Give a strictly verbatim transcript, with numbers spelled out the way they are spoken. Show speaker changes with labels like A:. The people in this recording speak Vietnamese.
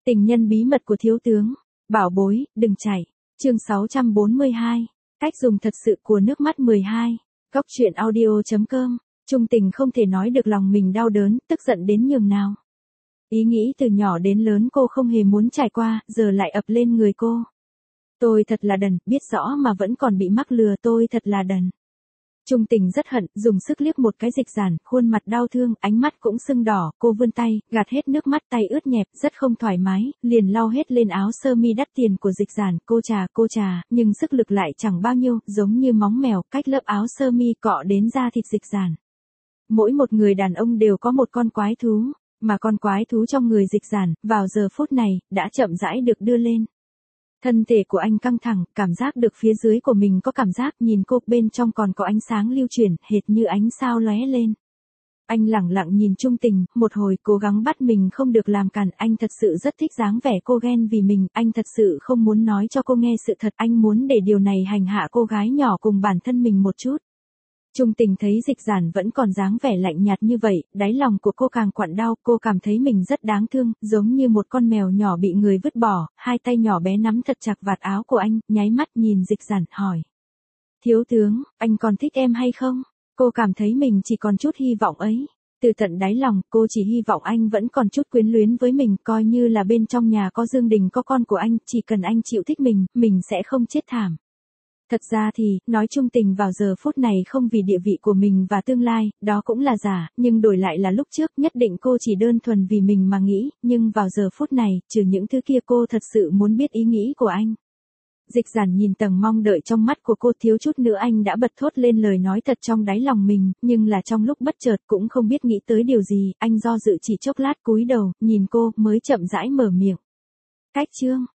A: Tình nhân bí mật của thiếu tướng. Bảo bối, đừng chạy. Chương sáu trăm bốn mươi hai. Cách dùng thật sự của nước mắt mười hai. Góc truyện audio chấm com. Trung tình không thể nói được lòng mình đau đớn, tức giận đến nhường nào. Ý nghĩ từ nhỏ đến lớn cô không hề muốn trải qua, giờ lại ập lên người cô. Tôi thật là đần, biết rõ mà vẫn còn bị mắc lừa, tôi thật là đần. Trung tình rất hận, dùng sức liếc một cái Dịch Giản, khuôn mặt đau thương, ánh mắt cũng sưng đỏ, cô vươn tay, gạt hết nước mắt, tay ướt nhẹp, rất không thoải mái, liền lau hết lên áo sơ mi đắt tiền của Dịch Giản, cô trà, cô trà, nhưng sức lực lại chẳng bao nhiêu, giống như móng mèo, cách lớp áo sơ mi cọ đến da thịt Dịch Giản. Mỗi một người đàn ông đều có một con quái thú, mà con quái thú trong người Dịch Giản, vào giờ phút này, đã chậm rãi được đưa lên. Thân thể của anh căng thẳng, cảm giác được phía dưới của mình có cảm giác, nhìn cô, bên trong còn có ánh sáng lưu chuyển, hệt như ánh sao lóe lên. Anh lẳng lặng nhìn Trung tình, một hồi cố gắng bắt mình không được làm cản, anh thật sự rất thích dáng vẻ cô ghen vì mình, anh thật sự không muốn nói cho cô nghe sự thật, anh muốn để điều này hành hạ cô gái nhỏ cùng bản thân mình một chút. Trung tình thấy Dịch Giản vẫn còn dáng vẻ lạnh nhạt như vậy, đáy lòng của cô càng quặn đau, cô cảm thấy mình rất đáng thương, giống như một con mèo nhỏ bị người vứt bỏ, hai tay nhỏ bé nắm thật chặt vạt áo của anh, nháy mắt nhìn Dịch Giản, hỏi. Thiếu tướng, anh còn thích em hay không? Cô cảm thấy mình chỉ còn chút hy vọng ấy. Từ tận đáy lòng, cô chỉ hy vọng anh vẫn còn chút quyến luyến với mình, coi như là bên trong nhà có Dương Đình có con của anh, chỉ cần anh chịu thích mình, mình sẽ không chết thảm. Thật ra thì, nói chung tình vào giờ phút này không vì địa vị của mình và tương lai, đó cũng là giả, nhưng đổi lại là lúc trước, nhất định cô chỉ đơn thuần vì mình mà nghĩ, nhưng vào giờ phút này, trừ những thứ kia cô thật sự muốn biết ý nghĩ của anh. Dịch Giản nhìn tầng mong đợi trong mắt của cô, thiếu chút nữa anh đã bật thốt lên lời nói thật trong đáy lòng mình, nhưng là trong lúc bất chợt cũng không biết nghĩ tới điều gì, anh do dự chỉ chốc lát cúi đầu, nhìn cô, mới chậm rãi mở miệng. Cách chương.